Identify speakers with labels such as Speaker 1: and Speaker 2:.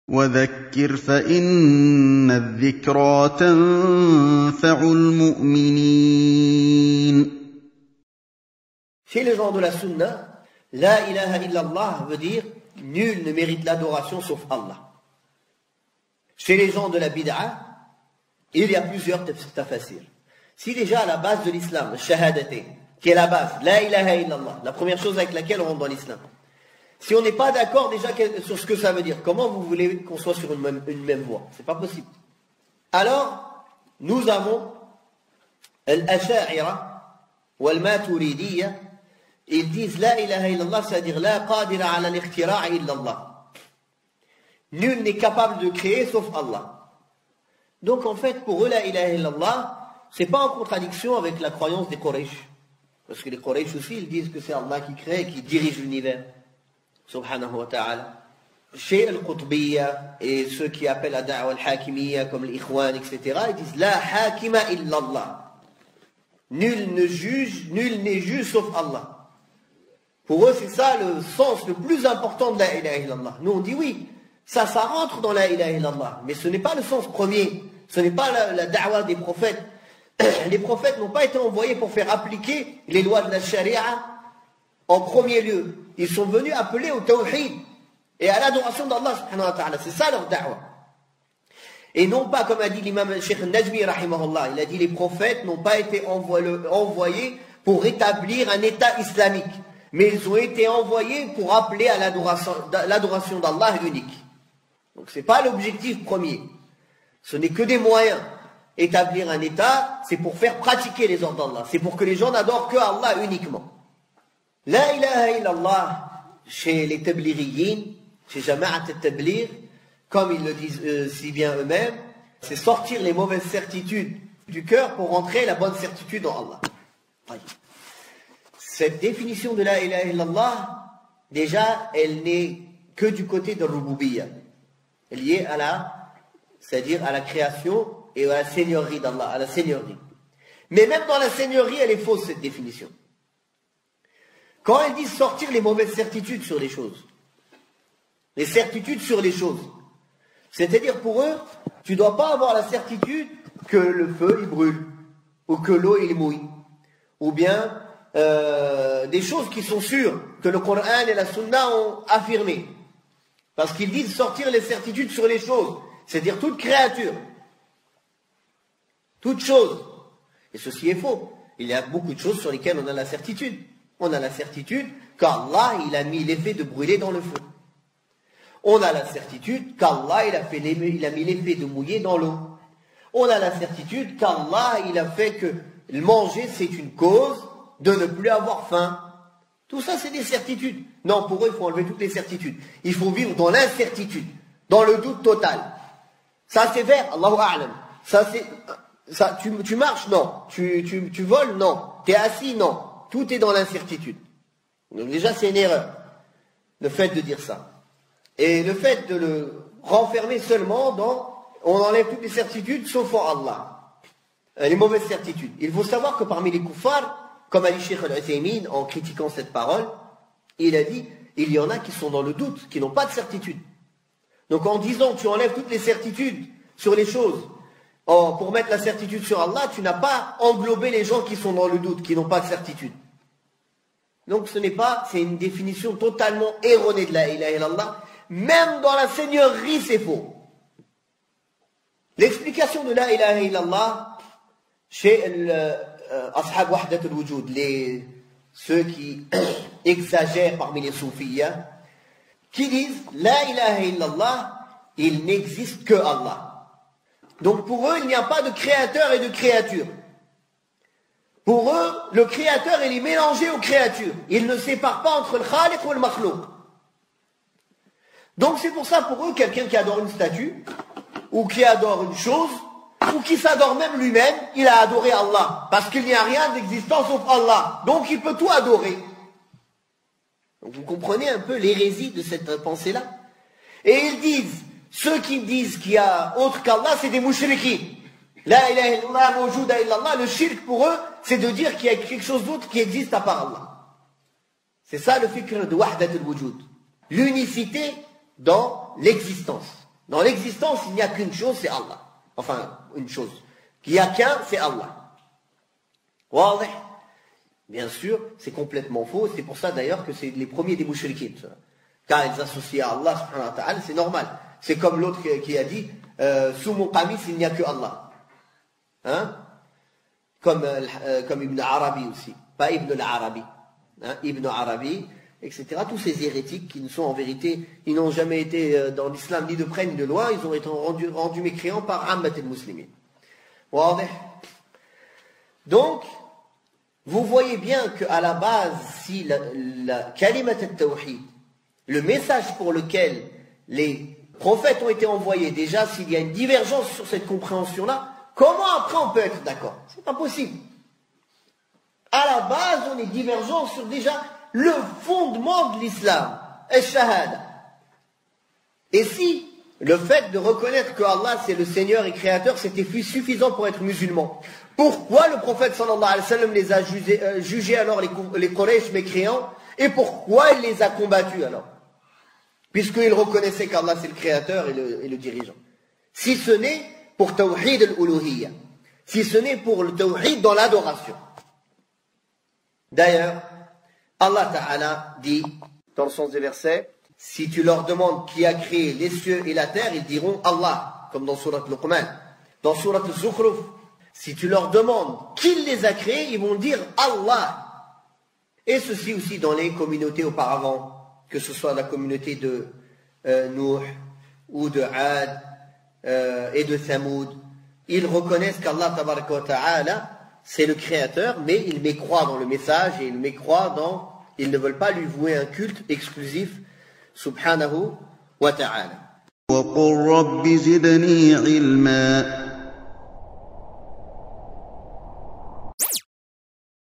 Speaker 1: وذكر فإن الذكرى تنفع المؤمنين.
Speaker 2: Chez les gens de la sunna, la ilaha illallah veut dire nul ne mérite l'adoration sauf Allah. Chez les gens de la bid'a, il y a plusieurs tafasirs. Si déjà à la base de l'islam, le shahadaté, qui est la base, la ilaha illallah, la première chose avec laquelle on rentre dans l'islam, si on n'est pas d'accord déjà sur ce que ça veut dire, comment vous voulez qu'on soit sur une même voie? C'est pas possible. Alors, nous avons al-asha'ira ou al-maturidiyya, ils disent la ilaha illallah, c'est-à-dire la qadira ala al-ikhtira' illallah. Nul n'est capable de créer sauf Allah. Donc en fait, pour eux, la ilaha illallah, c'est pas en contradiction avec la croyance des Quraysh. Parce que les Quraysh aussi, ils disent que c'est Allah qui crée et qui dirige l'univers. Subhanahu wa ta'ala. Chez Al-Qutbiyya et ceux qui appellent la da'wa al-hakimiyya comme l'Ikhwan, etc., ils disent la hakima illallah. Nul n'est juge sauf Allah. Pour eux, c'est ça le sens le plus important de la ilaha illallah. Nous, on dit oui, ça rentre dans la ilaha illallah, mais ce n'est pas le sens premier. Ce n'est pas la da'wa des prophètes. Les prophètes n'ont pas été envoyés pour faire appliquer les lois de la charia en premier lieu. Ils sont venus appeler au tawhid et à l'adoration d'Allah subhanahu wa ta'ala. C'est ça leur da'wa. Et non pas, comme a dit l'imam Cheikh Najmi rahimahullah, il a dit les prophètes n'ont pas été envoyés pour rétablir un état islamique, mais ils ont été envoyés pour appeler à l'adoration d'Allah unique. Donc c'est pas l'objectif premier. Ce n'est que des moyens. Établir un état, c'est pour faire pratiquer les ordres d'Allah. C'est pour que les gens n'adorent que Allah uniquement. La ilaha illallah, chez les tabliriyin, chez Jama'at al-Tablir, comme ils le disent si bien eux-mêmes, c'est sortir les mauvaises certitudes du cœur pour rentrer la bonne certitude en Allah. Cette définition de la ilaha illallah, déjà, elle n'est que du côté de Rububiyya. Elle y est c'est-à-dire à la création et à la seigneurie d'Allah, à la seigneurie. Mais même dans la seigneurie, elle est fausse, cette définition. Quand elle dit sortir les mauvaises certitudes sur les choses, les certitudes sur les choses, c'est-à-dire pour eux, tu ne dois pas avoir la certitude que le feu, il brûle, ou que l'eau, il mouille, ou bien des choses qui sont sûres, que le Coran et la Sunna ont affirmées. Parce qu'ils disent sortir les certitudes sur les choses, c'est-à-dire toute créature, toute chose. Et ceci est faux. Il y a beaucoup de choses sur lesquelles on a la certitude. On a la certitude qu'Allah, il a mis l'effet de brûler dans le feu. On a la certitude qu'Allah, il a mis l'effet de mouiller dans l'eau. On a la certitude qu'Allah, il a fait que le manger, c'est une cause de ne plus avoir faim. Tout ça, c'est des certitudes. Non, pour eux, il faut enlever toutes les certitudes. Il faut vivre dans l'incertitude, dans le doute total. Ça, c'est vert, Allahu A'lam. Ça, tu marches, non. Tu voles, non. Tu es assis, non. Tout est dans l'incertitude. Donc déjà, c'est une erreur, le fait de dire ça. Et le fait de le renfermer seulement dans on enlève toutes les certitudes sauf en Allah. Les mauvaises certitudes. Il faut savoir que parmi les kuffars, comme a dit Cheikh Al-Uthaymin en critiquant cette parole, il a dit, il y en a qui sont dans le doute, qui n'ont pas de certitude. Donc en disant tu enlèves toutes les certitudes sur les choses, pour mettre la certitude sur Allah, tu n'as pas englobé les gens qui sont dans le doute, qui n'ont pas de certitude. Donc c'est une définition totalement erronée de la ilaha illallah. Même dans la seigneurie, c'est faux. L'explication de la ilaha illallah chez Ashab Wahdat al-Wujud, ceux qui exagèrent parmi les soufiyas, qui disent la ilaha illallah, il n'existe que Allah. Donc pour eux, il n'y a pas de créateur et de créature. Pour eux, le créateur, il est mélangé aux créatures. Il ne sépare pas entre le khaliq ou le makhlouq. Donc c'est pour ça, pour eux, quelqu'un qui adore une statue, ou qui adore une chose, ou qui s'adore même lui-même, il a adoré Allah. Parce qu'il n'y a rien d'existant sauf Allah. Donc il peut tout adorer. Donc vous comprenez un peu l'hérésie de cette pensée-là. Et ils disent, ceux qui disent qu'il y a autre qu'Allah, c'est des mouchriquins. La ilaha illallah, mawjouda illallah, le shirk pour eux, c'est de dire qu'il y a quelque chose d'autre qui existe à part Allah. C'est ça le fikr de Wahdat al-Wujud. L'unicité dans l'existence. Dans l'existence, il n'y a qu'une chose, c'est Allah. Enfin, une chose. Il n'y a qu'un, c'est Allah. Wadih. Bien sûr, c'est complètement faux. C'est pour ça d'ailleurs que c'est les premiers des mouchriquins. Car ils associent à Allah, subhanahu wa ta'ala, c'est normal. C'est comme l'autre qui a dit, sous mon qamis, il n'y a que Allah. Hein? Comme Ibn Arabi aussi. Pas Ibn al-Arabi. Hein? Ibn Arabi, etc. Tous ces hérétiques qui ne sont en vérité, ils n'ont jamais été dans l'islam ni de près ni de loin, ils ont été rendus mécréants par Ammat al-Muslimin. Donc, vous voyez bien qu'à la base, si la kalimat al-tawhid, le message pour lequel les prophètes ont été envoyés, déjà s'il y a une divergence sur cette compréhension-là, comment après on peut être d'accord? C'est pas possible. À la base, on est divergent sur déjà le fondement de l'islam, al-shahada. Et si le fait de reconnaître que Allah c'est le Seigneur et Créateur, c'était suffisant pour être musulman, pourquoi le prophète sallallahu alayhi wa sallam les a jugés alors les Quraysh mécréants, et pourquoi il les a combattus alors? Puisqu'il reconnaissait qu'Allah c'est le Créateur et le dirigeant. Si ce n'est pour tawhid al-uluhiyya, si ce n'est pour le tawhid dans l'adoration. D'ailleurs, Allah Ta'ala dit, dans le sens des versets, si tu leur demandes qui a créé les cieux et la terre, ils diront Allah, comme dans Surat Luqman. Dans Surat Zukhruf, si tu leur demandes qui les a créés, ils vont dire Allah. Et ceci aussi dans les communautés auparavant, que ce soit la communauté de Nuh ou de Ad et de Thamoud, ils reconnaissent qu'Allah Tabaraka wa Ta'ala c'est le Créateur, mais ils mécroient dans le message et ils ne veulent pas lui vouer un culte exclusif, subhanahu wa ta'ala.
Speaker 1: وَقُلْ رَبِّ زِدْنِي عِلْمًا